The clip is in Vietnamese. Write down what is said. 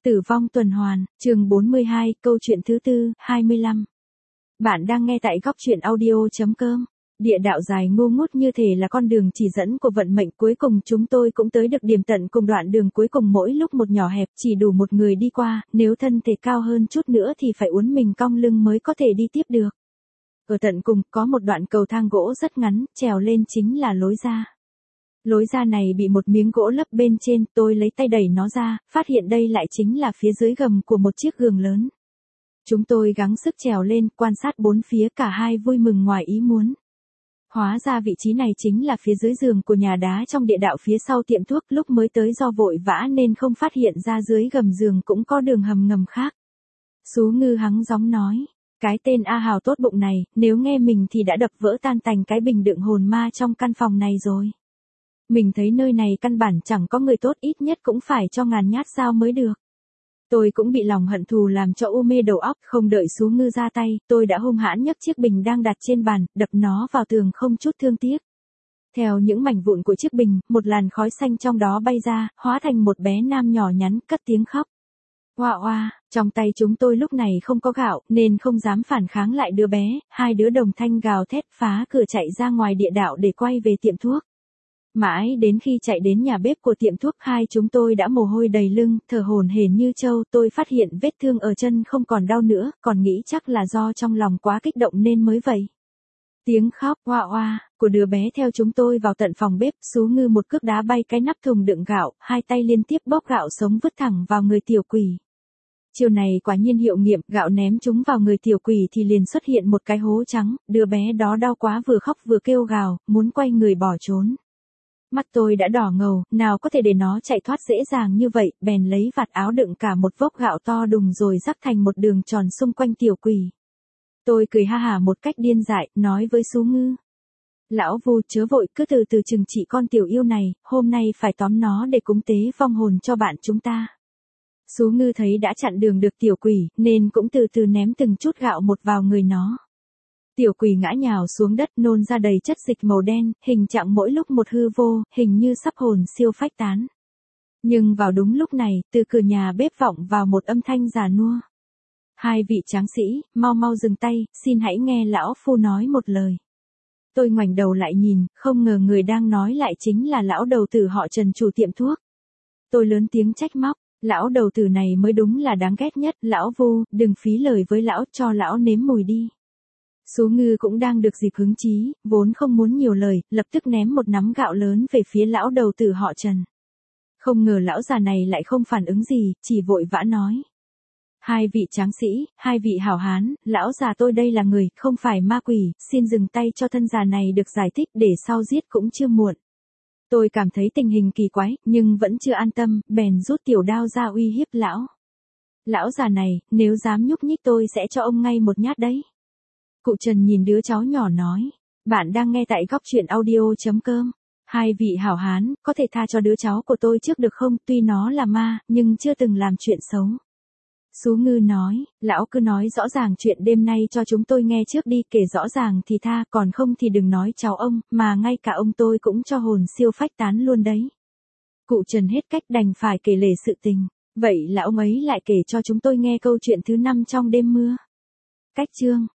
Tử vong tuần hoàn, chương 42, câu chuyện thứ tư, 25. Bạn đang nghe tại góc truyện audio.com. Địa đạo dài ngu ngút như thể là con đường chỉ dẫn của vận mệnh, cuối cùng chúng tôi cũng tới được điểm tận cùng. Đoạn đường cuối cùng mỗi lúc một nhỏ hẹp, chỉ đủ một người đi qua, nếu thân thể cao hơn chút nữa thì phải uốn mình cong lưng mới có thể đi tiếp được. Ở tận cùng có một đoạn cầu thang gỗ rất ngắn, trèo lên chính là lối ra. Lối ra này bị một miếng gỗ lấp bên trên, tôi lấy tay đẩy nó ra, phát hiện đây lại chính là phía dưới gầm của một chiếc giường lớn. Chúng tôi gắng sức trèo lên, quan sát bốn phía, cả hai vui mừng ngoài ý muốn. Hóa ra vị trí này chính là phía dưới giường của nhà đá trong địa đạo phía sau tiệm thuốc, lúc mới tới do vội vã nên không phát hiện ra dưới gầm giường cũng có đường hầm ngầm khác. Sú Ngư hắng gióng nói, cái tên A Hào tốt bụng này, nếu nghe mình thì đã đập vỡ tan tành cái bình đựng hồn ma trong căn phòng này rồi. Mình thấy nơi này căn bản chẳng có người tốt, ít nhất cũng phải cho ngàn nhát dao mới được. Tôi cũng bị lòng hận thù làm cho u mê đầu óc, không đợi Sú Ngư ra tay, tôi đã hung hãn nhấc chiếc bình đang đặt trên bàn, đập nó vào tường không chút thương tiếc. Theo những mảnh vụn của chiếc bình, một làn khói xanh trong đó bay ra, hóa thành một bé nam nhỏ nhắn, cất tiếng khóc. Oa oa, trong tay chúng tôi lúc này không có gạo, nên không dám phản kháng lại đứa bé, hai đứa đồng thanh gào thét phá cửa chạy ra ngoài địa đạo để quay về tiệm thuốc. Mãi đến khi chạy đến nhà bếp của tiệm thuốc, hai chúng tôi đã mồ hôi đầy lưng, thở hổn hển như trâu. Tôi phát hiện vết thương ở chân không còn đau nữa, còn nghĩ chắc là do trong lòng quá kích động nên mới vậy. Tiếng khóc oa oa của đứa bé theo chúng tôi vào tận phòng bếp. Sú Ngư một cước đá bay cái nắp thùng đựng gạo, hai tay liên tiếp bóp gạo sống vứt thẳng vào người tiểu quỷ. Chiều này quả nhiên hiệu nghiệm, gạo ném chúng vào người tiểu quỷ thì liền xuất hiện một cái hố trắng, đứa bé đó đau quá vừa khóc vừa kêu gào, muốn quay người bỏ trốn. Mắt tôi đã đỏ ngầu, nào có thể để nó chạy thoát dễ dàng như vậy, bèn lấy vạt áo đựng cả một vốc gạo to đùng rồi rắc thành một đường tròn xung quanh tiểu quỷ. Tôi cười ha hả một cách điên dại, nói với Sú Ngư. Lão Vu chớ vội, cứ từ từ trừng trị con tiểu yêu này, hôm nay phải tóm nó để cúng tế vong hồn cho bạn chúng ta. Sú Ngư thấy đã chặn đường được tiểu quỷ, nên cũng từ từ ném từng chút gạo một vào người nó. Tiểu quỷ ngã nhào xuống đất, nôn ra đầy chất dịch màu đen, hình trạng mỗi lúc một hư vô, hình như sắp hồn siêu phách tán. Nhưng vào đúng lúc này, từ cửa nhà bếp vọng vào một âm thanh già nua. Hai vị tráng sĩ, mau mau dừng tay, xin hãy nghe lão phu nói một lời. Tôi ngoảnh đầu lại nhìn, không ngờ người đang nói lại chính là lão đầu tử họ Trần, chủ tiệm thuốc. Tôi lớn tiếng trách móc, lão đầu tử này mới đúng là đáng ghét nhất. Lão Vu, đừng phí lời với lão, cho lão nếm mùi đi. Sú Ngư cũng đang được dịp hứng chí, vốn không muốn nhiều lời, lập tức ném một nắm gạo lớn về phía lão đầu tử họ Trần. Không ngờ lão già này lại không phản ứng gì, chỉ vội vã nói. Hai vị tráng sĩ, hai vị hảo hán, lão già tôi đây là người, không phải ma quỷ, xin dừng tay cho thân già này được giải thích, để sau giết cũng chưa muộn. Tôi cảm thấy tình hình kỳ quái, nhưng vẫn chưa an tâm, bèn rút tiểu đao ra uy hiếp lão. Lão già này, nếu dám nhúc nhích tôi sẽ cho ông ngay một nhát đấy. Cụ Trần nhìn đứa cháu nhỏ nói, bạn đang nghe tại góc truyện audio.com. Hai vị hảo hán, có thể tha cho đứa cháu của tôi trước được không, tuy nó là ma, nhưng chưa từng làm chuyện xấu. Sú Ngư nói, lão cứ nói rõ ràng chuyện đêm nay cho chúng tôi nghe trước đi, kể rõ ràng thì tha, còn không thì đừng nói cháu ông, mà ngay cả ông tôi cũng cho hồn siêu phách tán luôn đấy. Cụ Trần hết cách đành phải kể lể sự tình, vậy là ông ấy lại kể cho chúng tôi nghe câu chuyện thứ 5 trong đêm mưa. Cách chương.